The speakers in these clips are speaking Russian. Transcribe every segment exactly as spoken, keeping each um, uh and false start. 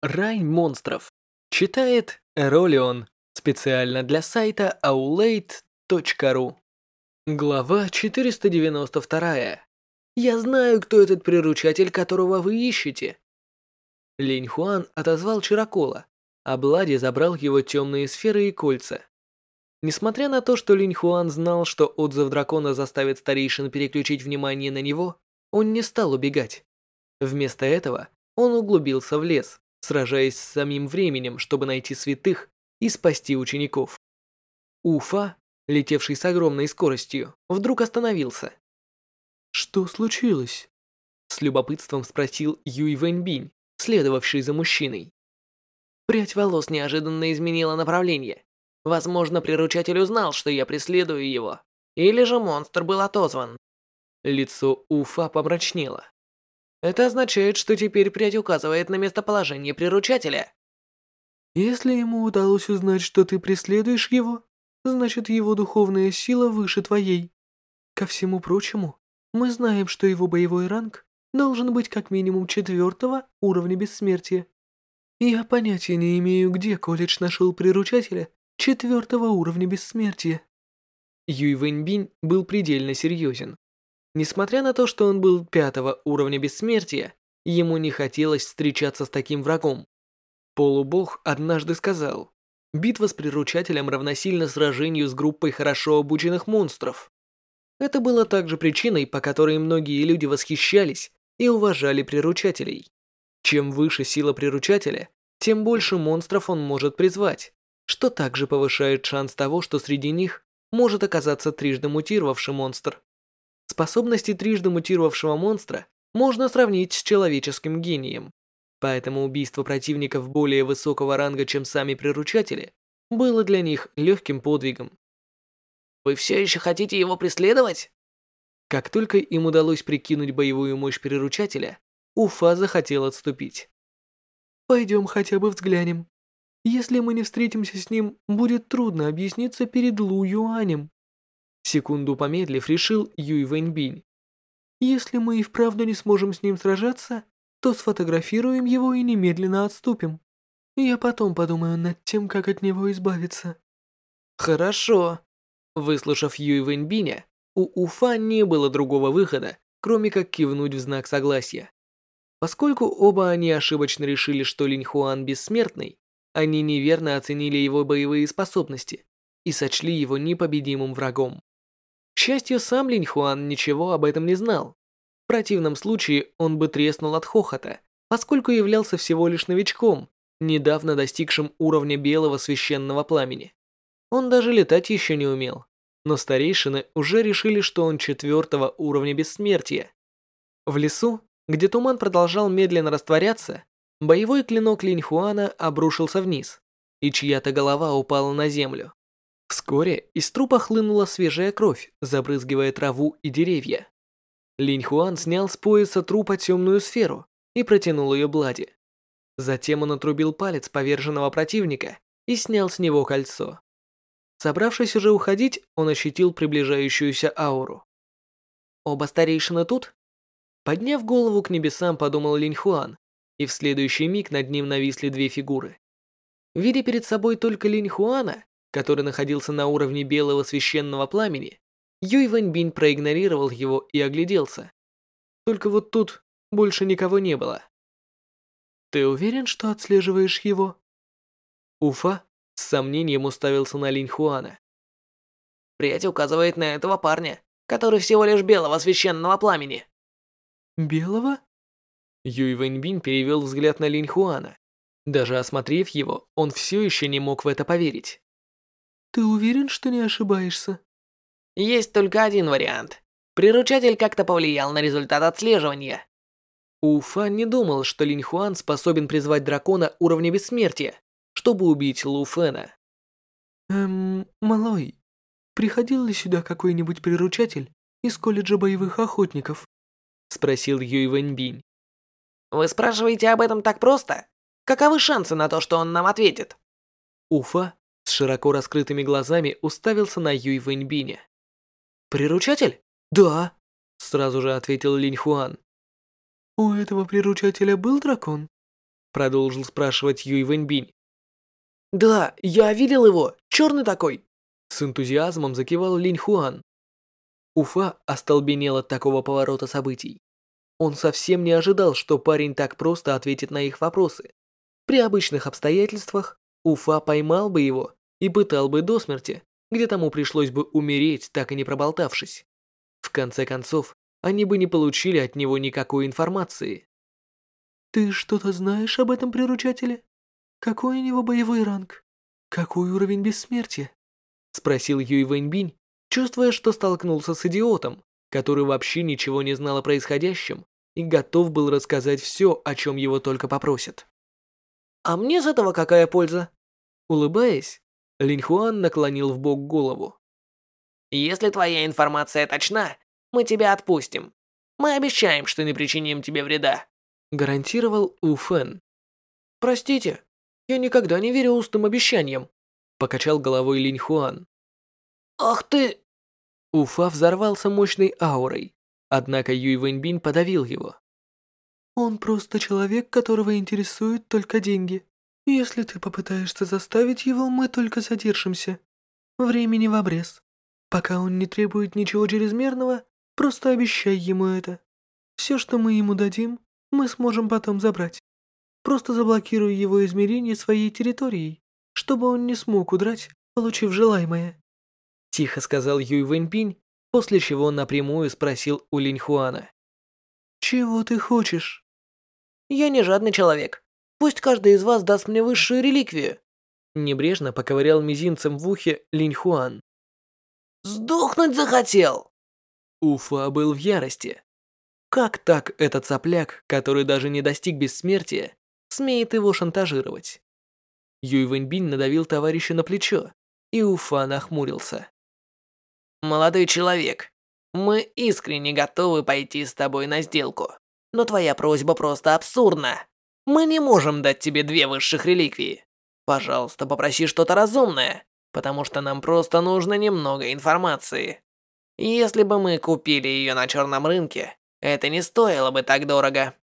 Рай монстров. Читает Эролион. Специально для сайта аулейт точка ру. Глава четыреста девяносто два. Я знаю, кто этот приручатель, которого вы ищете. Линь Хуан отозвал Чирокола, а Блади забрал его темные сферы и кольца. Несмотря на то, что Линь Хуан знал, что отзыв дракона заставит старейшин переключить внимание на него, он не стал убегать. Вместо этого он углубился в лес, сражаясь с самим временем, чтобы найти святых и спасти учеников. Уфа, летевший с огромной скоростью, вдруг остановился. «Что случилось?» С любопытством спросил Юй Вэньбинь, следовавший за мужчиной. Прядь волос неожиданно изменила направление. Возможно, приручатель узнал, что я преследую его. Или же монстр был отозван. Лицо Уфа помрачнело. Это означает, что теперь прядь указывает на местоположение приручателя. Если ему удалось узнать, что ты преследуешь его, значит, его духовная сила выше твоей. Ко всему прочему, мы знаем, что его боевой ранг должен быть как минимум четвертого уровня бессмертия. Я понятия не имею, где колледж нашел приручателя четвертого уровня бессмертия. Юй Вэньбинь был предельно серьезен. Несмотря на то, что он был пятого уровня бессмертия, ему не хотелось встречаться с таким врагом. Полубог однажды сказал, битва с приручателем равносильна сражению с группой хорошо обученных монстров. Это было также причиной, по которой многие люди восхищались и уважали приручателей. Чем выше сила приручателя, тем больше монстров он может призвать, что также повышает шанс того, что среди них может оказаться трижды мутировавший монстр. Способности трижды мутировавшего монстра можно сравнить с человеческим гением, поэтому убийство противников более высокого ранга, чем сами приручатели, было для них легким подвигом. «Вы все еще хотите его преследовать?» Как только им удалось прикинуть боевую мощь приручателя, Уфа захотел отступить. «Пойдем хотя бы взглянем. Если мы не встретимся с ним, будет трудно объясниться перед Лу Юанем». Секунду помедлив, решил Юй Вэньбинь. «Если мы и вправду не сможем с ним сражаться, то сфотографируем его и немедленно отступим. Я потом подумаю над тем, как от него избавиться». «Хорошо». Выслушав Юй Вэньбиня, у Уфа не было другого выхода, кроме как кивнуть в знак согласия. Поскольку оба они ошибочно решили, что Линь Хуан бессмертный, они неверно оценили его боевые способности и сочли его непобедимым врагом. К счастью, сам Линь Хуан ничего об этом не знал. В противном случае он бы треснул от хохота, поскольку являлся всего лишь новичком, недавно достигшим уровня белого священного пламени. Он даже летать еще не умел, но старейшины уже решили, что он четвертого уровня бессмертия. В лесу, где туман продолжал медленно растворяться, боевой клинок Линь Хуана обрушился вниз, и чья-то голова упала на землю. Вскоре из трупа хлынула свежая кровь, забрызгивая траву и деревья. Линь Хуан снял с пояса трупа темную сферу и протянул ее Блади. Затем он отрубил палец поверженного противника и снял с него кольцо. Собравшись уже уходить, он ощутил приближающуюся ауру. «Оба старейшины тут?» Подняв голову к небесам, подумал Линь Хуан, и в следующий миг над ним нависли две фигуры. Видя перед собой только Линь Хуана, который находился на уровне белого священного пламени, Юй Вэньбинь проигнорировал его и огляделся. Только вот тут больше никого не было. «Ты уверен, что отслеживаешь его?» Уфа с сомнением уставился на Линь Хуана. «Прядь указывает на этого парня, который всего лишь белого священного пламени». «Белого?» Юй Вэньбинь перевел взгляд на Линь Хуана. Даже осмотрев его, он все еще не мог в это поверить. «Ты уверен, что не ошибаешься?» «Есть только один вариант. Приручатель как-то повлиял на результат отслеживания». Уфа не думал, что Линь Хуан способен призвать дракона уровня бессмертия, чтобы убить Лу Фэна. «Эм, малой, приходил ли сюда какой-нибудь приручатель из колледжа боевых охотников?» Спросил Юй Вэньбинь. «Вы спрашиваете об этом так просто? Каковы шансы на то, что он нам ответит?» Уфа с широко раскрытыми глазами уставился на Юй Вэньбиня. «Приручатель? Да!» Сразу же ответил Линь Хуан. «У этого приручателя был дракон?» Продолжил спрашивать Юй Вэньбинь. Да, я видел его, черный такой. С энтузиазмом закивал Линь Хуан. Уфа остолбенел от такого поворота событий. Он совсем не ожидал, что парень так просто ответит на их вопросы. При обычных обстоятельствах Уфа поймал бы его и пытал бы до смерти, где тому пришлось бы умереть, так и не проболтавшись. В конце концов, они бы не получили от него никакой информации. «Ты что-то знаешь об этом приручателе? Какой у него боевой ранг? Какой уровень бессмертия?» Спросил Юй Вэньбинь, чувствуя, что столкнулся с идиотом, который вообще ничего не знал о происходящем и готов был рассказать все, о чем его только попросят. «А мне с этого какая польза?» Улыбаясь, Линь Хуан наклонил вбок голову. «Если твоя информация точна, мы тебя отпустим. Мы обещаем, что не причиним тебе вреда», гарантировал У Фэн. «Простите, я никогда не верю устным обещаниям», покачал головой Линь Хуан. «Ах ты!» Уфа взорвался мощной аурой, однако Юй Вэньбинь подавил его. «Он просто человек, которого интересуют только деньги. Если ты попытаешься заставить его, мы только задержимся. Времени в обрез. Пока он не требует ничего чрезмерного, просто обещай ему это. Все, что мы ему дадим, мы сможем потом забрать. Просто заблокируй его измерение своей территорией, чтобы он не смог удрать, получив желаемое». Тихо сказал Юй Вэньбинь, после чего напрямую спросил у Линь Хуана. «Чего ты хочешь?» «Я не жадный человек. Пусть каждый из вас даст мне высшую реликвию». Небрежно поковырял мизинцем в ухе Линь Хуан. «Сдохнуть захотел!» Уфа был в ярости. Как так этот сопляк, который даже не достиг бессмертия, смеет его шантажировать? Юй Вэньбинь надавил товарищу на плечо, и Уфа нахмурился. «Молодой человек, мы искренне готовы пойти с тобой на сделку, но твоя просьба просто абсурдна. Мы не можем дать тебе две высших реликвии. Пожалуйста, попроси что-то разумное, потому что нам просто нужно немного информации. Если бы мы купили ее на черном рынке, это не стоило бы так дорого».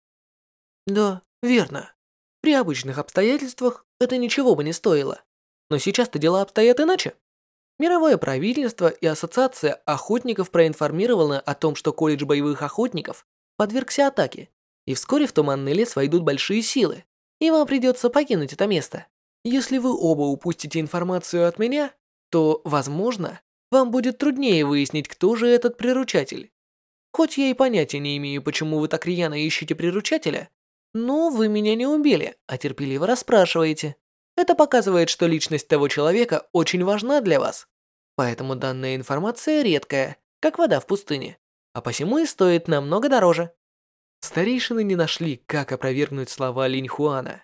Да, верно. При обычных обстоятельствах это ничего бы не стоило. Но сейчас-то дела обстоят иначе. Мировое правительство и Ассоциация охотников проинформированы о том, что колледж боевых охотников подвергся атаке, и вскоре в Туманный лес войдут большие силы, и вам придется покинуть это место. Если вы оба упустите информацию от меня, то, возможно, вам будет труднее выяснить, кто же этот приручатель. Хоть я и понятия не имею, почему вы так рьяно ищете приручателя, но вы меня не убили, а терпеливо расспрашиваете. Это показывает, что личность того человека очень важна для вас. Поэтому данная информация редкая, как вода в пустыне, а посему и стоит намного дороже. Старейшины не нашли, как опровергнуть слова Линь Хуана.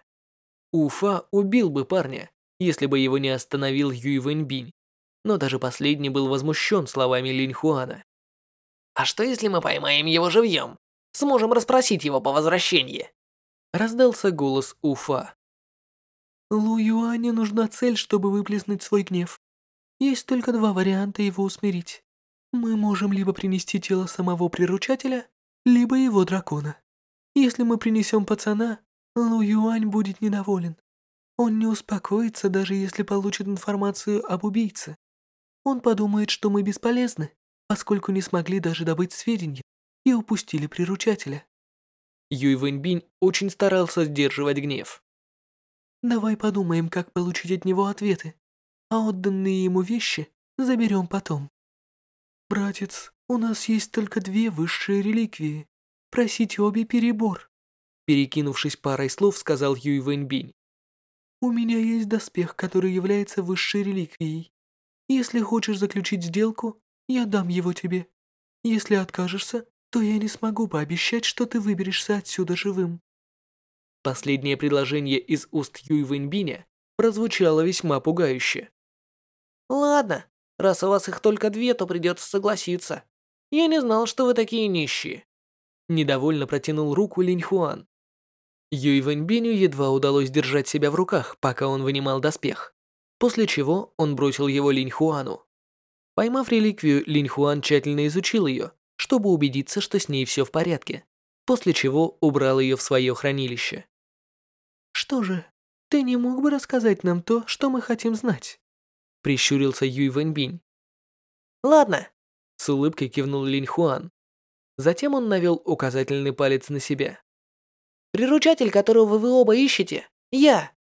Уфа убил бы парня, если бы его не остановил Юй Вэньбинь, но даже последний был возмущен словами Линь Хуана. «А что если мы поймаем его живьем? Сможем расспросить его по возвращении?» Раздался голос Уфа. Лу Юаню нужна цель, чтобы выплеснуть свой гнев. Есть только два варианта его усмирить. Мы можем либо принести тело самого приручателя, либо его дракона. Если мы принесем пацана, Лу Юань будет недоволен. Он не успокоится, даже если получит информацию об убийце. Он подумает, что мы бесполезны, поскольку не смогли даже добыть сведения и упустили приручателя. Юй Вэньбинь очень старался сдерживать гнев. Давай подумаем, как получить от него ответы, а отданные ему вещи заберем потом. Братец, у нас есть только две высшие реликвии. Просить обе перебор. Перекинувшись парой слов, сказал Юй Вэньбинь. У меня есть доспех, который является высшей реликвией. Если хочешь заключить сделку, я дам его тебе. Если откажешься, то я не смогу пообещать, что ты выберешься отсюда живым. Последнее предложение из уст Юй Вэньбиня прозвучало весьма пугающе. «Ладно, раз у вас их только две, то придется согласиться. Я не знал, что вы такие нищие». Недовольно протянул руку Линь Хуан. Юй Вэньбиню едва удалось держать себя в руках, пока он вынимал доспех, после чего он бросил его Линь Хуану. Поймав реликвию, Линь Хуан тщательно изучил ее, чтобы убедиться, что с ней все в порядке, после чего убрал ее в свое хранилище. Что же, ты не мог бы рассказать нам то, что мы хотим знать? Прищурился Юй Вэньбинь. Ладно. С улыбкой кивнул Линь Хуан. Затем он навел указательный палец на себя. Приручатель, которого вы оба ищете, я.